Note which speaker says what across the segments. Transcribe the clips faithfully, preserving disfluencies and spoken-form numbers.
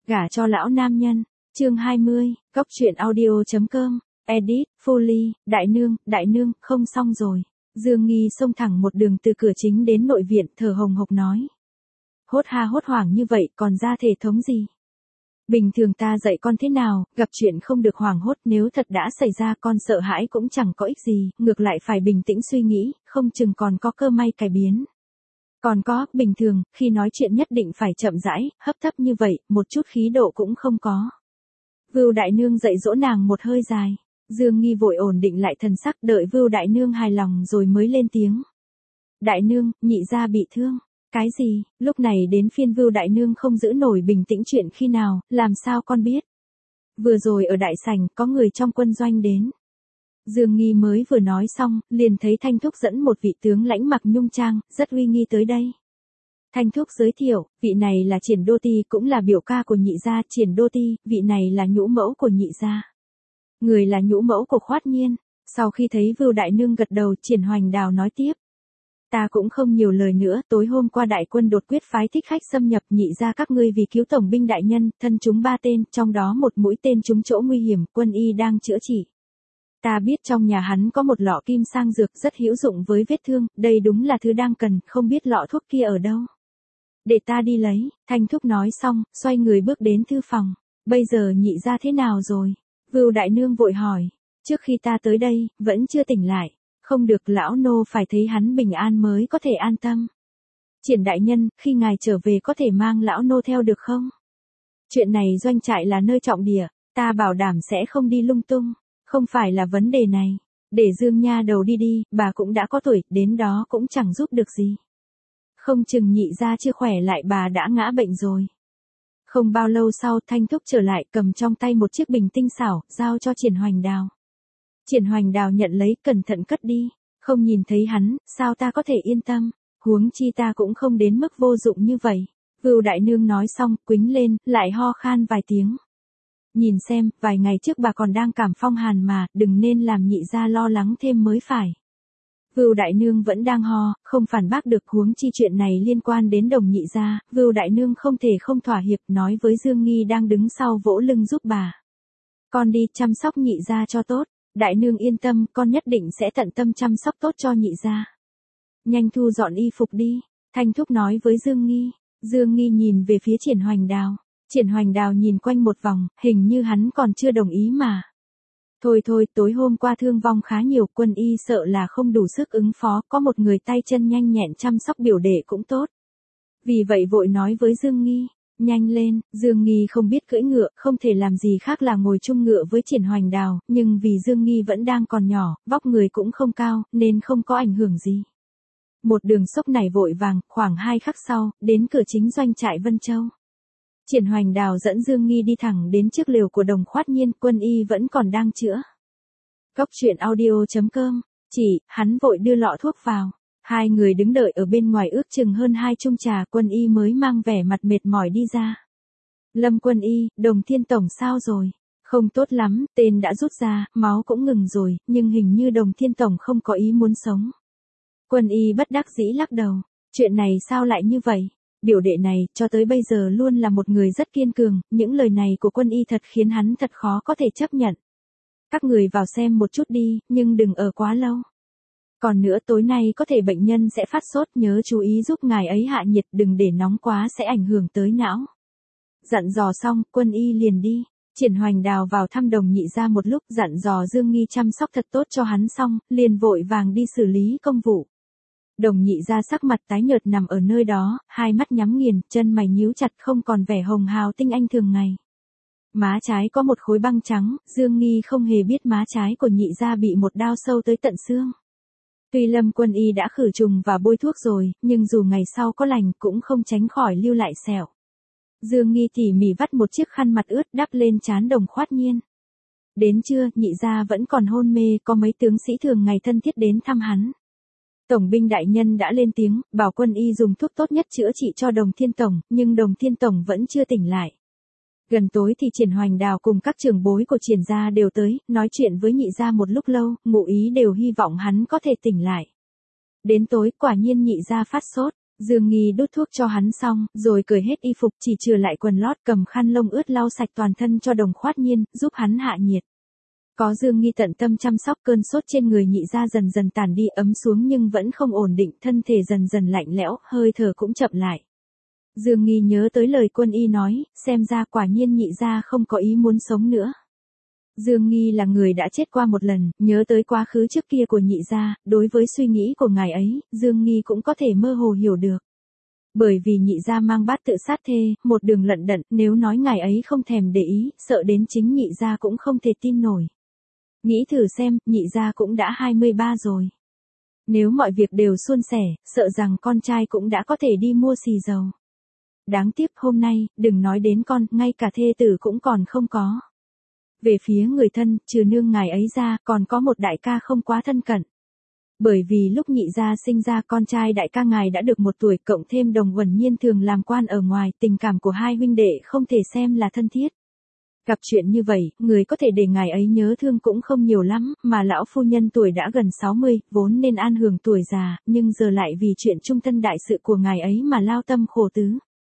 Speaker 1: Gả cho lão nam nhân, chương hai mươi, Cóc truyện audio chấm com, edit, Foley, đại nương, đại nương, không xong rồi. Dương Nghi xông thẳng một đường từ cửa chính đến nội viện, thở hồng hộc nói. Hốt ha hốt hoảng như vậy còn ra thể thống gì? Bình thường ta dạy con thế nào, gặp chuyện không được hoảng hốt, nếu thật đã xảy ra con sợ hãi cũng chẳng có ích gì, ngược lại phải bình tĩnh suy nghĩ, không chừng còn có cơ may cải biến. Còn có, bình thường, khi nói chuyện nhất định phải chậm rãi, hấp thấp như vậy, một chút khí độ cũng không có. Vưu đại nương dạy dỗ nàng một hơi dài. Dương Nghi vội ổn định lại thần sắc, đợi Vưu đại nương hài lòng rồi mới lên tiếng. Đại nương, nhị gia bị thương. Cái gì? Lúc này đến phiên Vưu đại nương không giữ nổi bình tĩnh, chuyện khi nào, làm sao con biết? Vừa rồi ở đại sảnh có người trong quân doanh đến. Dương Nghi mới vừa nói xong, liền thấy Thanh Thúc dẫn một vị tướng lãnh mặc nhung trang, rất uy nghi tới đây. Thanh Thúc giới thiệu, vị này là Triển Đô Ti, cũng là biểu ca của nhị gia. Triển Đô Ti, vị này là nhũ mẫu của nhị gia. Người là nhũ mẫu của Khoát Nhiên. Sau khi thấy Vưu đại nương gật đầu, Triển Hoành Đào nói tiếp. Ta cũng không nhiều lời nữa, tối hôm qua đại quân đột quyết phái thích khách xâm nhập, nhị gia các ngươi vì cứu tổng binh đại nhân, thân chúng ba tên, trong đó một mũi tên trúng chỗ nguy hiểm, quân y đang chữa trị. Ta biết trong nhà hắn có một lọ kim sang dược rất hữu dụng với vết thương, đây đúng là thứ đang cần, không biết lọ thuốc kia ở đâu. Để ta đi lấy. Thanh Thúc nói xong, xoay người bước đến thư phòng. Bây giờ nhị gia thế nào rồi? Vưu đại nương vội hỏi. Trước khi ta tới đây, vẫn chưa tỉnh lại. Không được, lão nô phải thấy hắn bình an mới có thể an tâm. Triển đại nhân, khi ngài trở về có thể mang lão nô theo được không? Chuyện này doanh trại là nơi trọng địa, ta bảo đảm sẽ không đi lung tung. Không phải là vấn đề này. Để Dương nha đầu đi đi, bà cũng đã có tuổi, đến đó cũng chẳng giúp được gì. Không chừng nhị gia chưa khỏe lại bà đã ngã bệnh rồi. Không bao lâu sau, Thanh Thúc trở lại, cầm trong tay một chiếc bình tinh xảo, giao cho Triển Hoành Đào. Triển Hoành Đào nhận lấy, cẩn thận cất đi. Không nhìn thấy hắn, sao ta có thể yên tâm? Huống chi ta cũng không đến mức vô dụng như vậy. Vưu đại nương nói xong, quĩnh lên, lại ho khan vài tiếng. Nhìn xem, vài ngày trước bà còn đang cảm phong hàn mà, đừng nên làm nhị gia lo lắng thêm mới phải. Vưu đại nương vẫn đang ho, không phản bác được, huống chi chuyện này liên quan đến đồng nhị gia. Vưu đại nương không thể không thỏa hiệp, nói với Dương Nghi đang đứng sau vỗ lưng giúp bà. Con đi chăm sóc nhị gia cho tốt. Đại nương yên tâm, con nhất định sẽ tận tâm chăm sóc tốt cho nhị gia. Nhanh thu dọn y phục đi. Thanh Thúc nói với Dương Nghi. Dương Nghi nhìn về phía Triển Hoành Đào. Triển Hoành Đào nhìn quanh một vòng, hình như hắn còn chưa đồng ý mà. Thôi thôi, tối hôm qua thương vong khá nhiều, quân y sợ là không đủ sức ứng phó, có một người tay chân nhanh nhẹn chăm sóc biểu đệ cũng tốt. Vì vậy vội nói với Dương Nghi, nhanh lên. Dương Nghi không biết cưỡi ngựa, không thể làm gì khác là ngồi chung ngựa với Triển Hoành Đào, nhưng vì Dương Nghi vẫn đang còn nhỏ, vóc người cũng không cao, nên không có ảnh hưởng gì. Một đường sốc này vội vàng, khoảng hai khắc sau, đến cửa chính doanh trại Vân Châu. Triển Hoành Đào dẫn Dương Nghi đi thẳng đến trước lều của Đồng Khoát Nhiên, quân y vẫn còn đang chữa. Cóc truyện audio chấm com, chỉ, hắn vội đưa lọ thuốc vào. Hai người đứng đợi ở bên ngoài ước chừng hơn hai chung trà, quân y mới mang vẻ mặt mệt mỏi đi ra. Lâm quân y, Đồng Thiên Tổng sao rồi? Không tốt lắm, tên đã rút ra, máu cũng ngừng rồi, nhưng hình như Đồng Thiên Tổng không có ý muốn sống. Quân y bất đắc dĩ lắc đầu. Chuyện này sao lại như vậy? Biểu đệ này, cho tới bây giờ luôn là một người rất kiên cường, những lời này của quân y thật khiến hắn thật khó có thể chấp nhận. Các người vào xem một chút đi, nhưng đừng ở quá lâu. Còn nữa, tối nay có thể bệnh nhân sẽ phát sốt, nhớ chú ý giúp ngài ấy hạ nhiệt, đừng để nóng quá sẽ ảnh hưởng tới não. Dặn dò xong, quân y liền đi. Triển Hoành Đào vào thăm Đồng nhị gia một lúc, dặn dò Dương Nghi chăm sóc thật tốt cho hắn xong, liền vội vàng đi xử lý công vụ. Đồng nhị gia sắc mặt tái nhợt nằm ở nơi đó, hai mắt nhắm nghiền, chân mày nhíu chặt, không còn vẻ hồng hào tinh anh thường ngày. Má trái có một khối băng trắng, Dương Nghi không hề biết má trái của nhị gia bị một đao sâu tới tận xương. Tuy Lâm quân y đã khử trùng và bôi thuốc rồi, nhưng dù ngày sau có lành cũng không tránh khỏi lưu lại sẹo. Dương Nghi tỉ mỉ vắt một chiếc khăn mặt ướt đắp lên trán Đồng Khoát Nhiên. Đến trưa, nhị gia vẫn còn hôn mê, có mấy tướng sĩ thường ngày thân thiết đến thăm hắn. Tổng binh đại nhân đã lên tiếng, bảo quân y dùng thuốc tốt nhất chữa trị cho Đồng Thiên Tổng, nhưng Đồng Thiên Tổng vẫn chưa tỉnh lại. Gần tối thì Triển Hoành Đào cùng các trưởng bối của Triển gia đều tới, nói chuyện với nhị gia một lúc lâu, ngụ ý đều hy vọng hắn có thể tỉnh lại. Đến tối, quả nhiên nhị gia phát sốt. Dương Nghi đút thuốc cho hắn xong, rồi cởi hết y phục chỉ chừa lại quần lót, cầm khăn lông ướt lau sạch toàn thân cho Đồng Khoát Nhiên, giúp hắn hạ nhiệt. Có Dương Nghi tận tâm chăm sóc, cơn sốt trên người Nhị gia dần dần tàn đi, ấm xuống nhưng vẫn không ổn định, thân thể dần dần lạnh lẽo, hơi thở cũng chậm lại. Dương Nghi nhớ tới lời quân y nói, xem ra quả nhiên Nhị gia không có ý muốn sống nữa. Dương Nghi là người đã chết qua một lần, nhớ tới quá khứ trước kia của Nhị gia, đối với suy nghĩ của ngài ấy, Dương Nghi cũng có thể mơ hồ hiểu được. Bởi vì Nhị gia mang bát tự sát thê, một đường lận đận, nếu nói ngài ấy không thèm để ý, sợ đến chính Nhị gia cũng không thể tin nổi. Nghĩ thử xem, Nhị gia cũng đã hai mươi ba rồi. Nếu mọi việc đều suôn sẻ, sợ rằng con trai cũng đã có thể đi mua xì dầu. Đáng tiếc hôm nay, đừng nói đến con, ngay cả thê tử cũng còn không có. Về phía người thân, trừ nương ngài ấy ra, còn có một đại ca không quá thân cận. Bởi vì lúc Nhị gia sinh ra, con trai đại ca ngài đã được một tuổi, cộng thêm Đồng Uẩn Nhiên thường làm quan ở ngoài, tình cảm của hai huynh đệ không thể xem là thân thiết. Gặp chuyện như vậy, người có thể để ngài ấy nhớ thương cũng không nhiều lắm, mà lão phu nhân tuổi đã gần sáu mươi, vốn nên an hưởng tuổi già, nhưng giờ lại vì chuyện trung thân đại sự của ngài ấy mà lao tâm khổ tứ.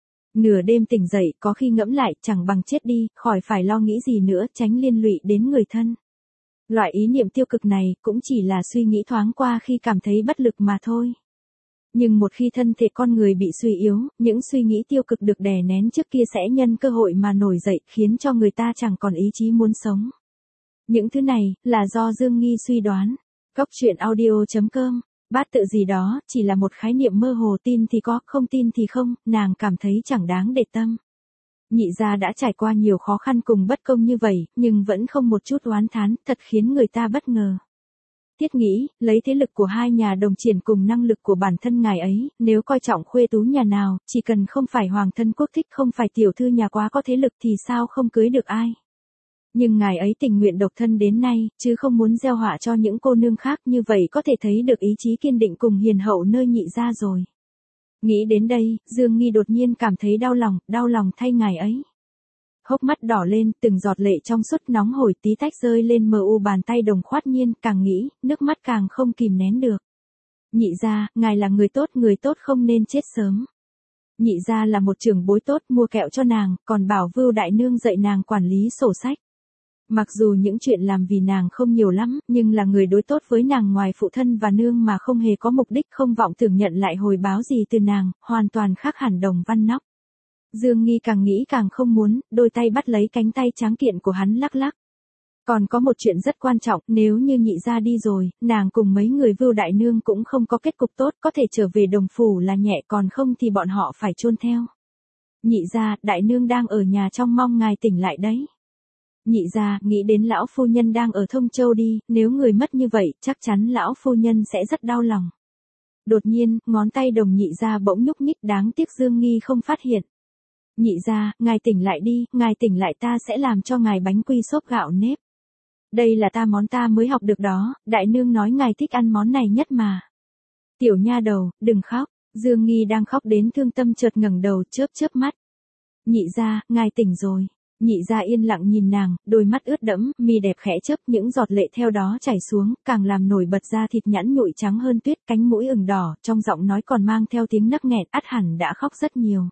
Speaker 1: Nửa đêm tỉnh dậy, có khi ngẫm lại, chẳng bằng chết đi, khỏi phải lo nghĩ gì nữa, tránh liên lụy đến người thân. Loại ý niệm tiêu cực này, cũng chỉ là suy nghĩ thoáng qua khi cảm thấy bất lực mà thôi. Nhưng một khi thân thể con người bị suy yếu, những suy nghĩ tiêu cực được đè nén trước kia sẽ nhân cơ hội mà nổi dậy, khiến cho người ta chẳng còn ý chí muốn sống. Những thứ này, là do Dương Nghi suy đoán. Cóc truyện audio chấm com, bát tự gì đó, chỉ là một khái niệm mơ hồ, tin thì có, không tin thì không, nàng cảm thấy chẳng đáng để tâm. Nhị gia đã trải qua nhiều khó khăn cùng bất công như vậy, nhưng vẫn không một chút oán thán, thật khiến người ta bất ngờ. Thiết nghĩ, lấy thế lực của hai nhà đồng triển cùng năng lực của bản thân ngài ấy, nếu coi trọng khuê tú nhà nào, chỉ cần không phải hoàng thân quốc thích, không phải tiểu thư nhà quá có thế lực thì sao không cưới được ai. Nhưng ngài ấy tình nguyện độc thân đến nay, chứ không muốn gieo họa cho những cô nương khác, như vậy có thể thấy được ý chí kiên định cùng hiền hậu nơi Nhị gia rồi. Nghĩ đến đây, Dương Nghi đột nhiên cảm thấy đau lòng, đau lòng thay ngài ấy. Hốc mắt đỏ lên, từng giọt lệ trong suốt nóng hổi tí tách rơi lên mờ u bàn tay Đồng Khoát Nhiên, càng nghĩ, nước mắt càng không kìm nén được. Nhị gia, ngài là người tốt, người tốt không nên chết sớm. Nhị gia là một trưởng bối tốt, mua kẹo cho nàng, còn bảo Vưu đại nương dạy nàng quản lý sổ sách. Mặc dù những chuyện làm vì nàng không nhiều lắm, nhưng là người đối tốt với nàng ngoài phụ thân và nương mà không hề có mục đích, không vọng tưởng nhận lại hồi báo gì từ nàng, hoàn toàn khác hẳn Đồng Văn Nóc. Dương Nghi càng nghĩ càng không muốn, đôi tay bắt lấy cánh tay tráng kiện của hắn lắc lắc. Còn có một chuyện rất quan trọng, nếu như Nhị gia đi rồi, nàng cùng mấy người Vưu đại nương cũng không có kết cục tốt, có thể trở về Đồng phủ là nhẹ, còn không thì bọn họ phải chôn theo. Nhị gia, đại nương đang ở nhà trong, mong ngài tỉnh lại đấy. Nhị gia, nghĩ đến lão phu nhân đang ở Thông Châu đi, nếu người mất như vậy, chắc chắn lão phu nhân sẽ rất đau lòng. Đột nhiên, ngón tay Đồng Nhị gia bỗng nhúc nhích, đáng tiếc Dương Nghi không phát hiện. Nhị gia, ngài tỉnh lại đi, ngài tỉnh lại ta sẽ làm cho ngài bánh quy xốp gạo nếp. Đây là ta món ta mới học được đó, đại nương nói ngài thích ăn món này nhất mà. Tiểu nha đầu, đừng khóc, Dương Nghi đang khóc đến thương tâm chợt ngẩng đầu chớp chớp mắt. Nhị gia, ngài tỉnh rồi. Nhị gia yên lặng nhìn nàng, đôi mắt ướt đẫm, mi đẹp khẽ chớp, những giọt lệ theo đó chảy xuống, càng làm nổi bật ra thịt nhẵn nhụi trắng hơn tuyết, cánh mũi ửng đỏ, trong giọng nói còn mang theo tiếng nấc nghẹn, ắt hẳn đã khóc rất nhiều.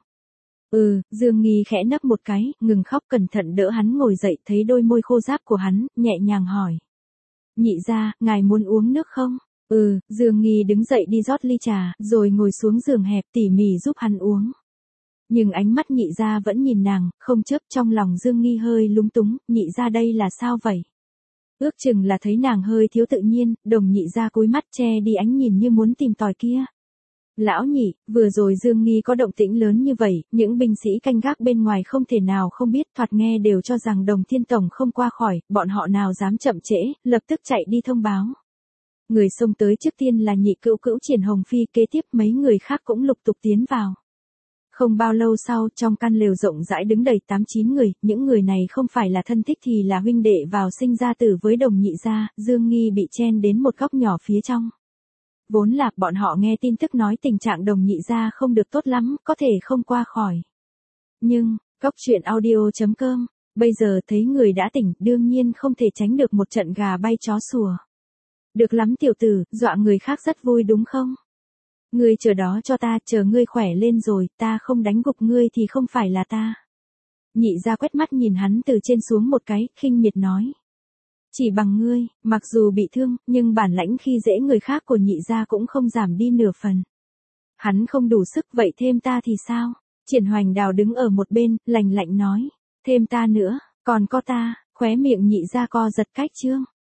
Speaker 1: Ừ, Dương Nghi khẽ nấc một cái, ngừng khóc, cẩn thận đỡ hắn ngồi dậy, thấy đôi môi khô ráp của hắn, nhẹ nhàng hỏi. Nhị gia, ngài muốn uống nước không? Ừ, Dương Nghi đứng dậy đi rót ly trà, rồi ngồi xuống giường hẹp tỉ mỉ giúp hắn uống. Nhưng ánh mắt Nhị gia vẫn nhìn nàng, không chớp, trong lòng Dương Nghi hơi lúng túng, Nhị gia đây là sao vậy? Ước chừng là thấy nàng hơi thiếu tự nhiên, Đồng Nhị gia cúi mắt che đi ánh nhìn như muốn tìm tòi kia. Lão Nhị, vừa rồi Dương Nghi có động tĩnh lớn như vậy, những binh sĩ canh gác bên ngoài không thể nào không biết, thoạt nghe đều cho rằng Đồng Thiên Tổng không qua khỏi, bọn họ nào dám chậm trễ, lập tức chạy đi thông báo. Người xông tới trước tiên là Nhị Cữu Cữu Triển Hồng Phi, kế tiếp mấy người khác cũng lục tục tiến vào. Không bao lâu sau, trong căn lều rộng rãi đứng đầy tám chín người, những người này không phải là thân thích thì là huynh đệ vào sinh ra tử với Đồng Nhị gia, Dương Nghi bị chen đến một góc nhỏ phía trong. Vốn là bọn họ nghe tin tức nói tình trạng Đồng Nhị gia không được tốt lắm, có thể không qua khỏi. Nhưng, cóc truyện audio chấm com, bây giờ thấy người đã tỉnh, đương nhiên không thể tránh được một trận gà bay chó sủa. Được lắm tiểu tử, dọa người khác rất vui đúng không? Ngươi chờ đó cho ta, chờ ngươi khỏe lên rồi, ta không đánh gục ngươi thì không phải là ta. Nhị gia quét mắt nhìn hắn từ trên xuống một cái, khinh miệt nói. Chỉ bằng ngươi, mặc dù bị thương, nhưng bản lãnh khi dễ người khác của nhị gia cũng không giảm đi nửa phần. Hắn không đủ sức, vậy thêm ta thì sao? Triển Hoành Đào đứng ở một bên, lạnh lạnh nói. Thêm ta nữa, còn có ta, khóe miệng nhị gia co giật cách trương.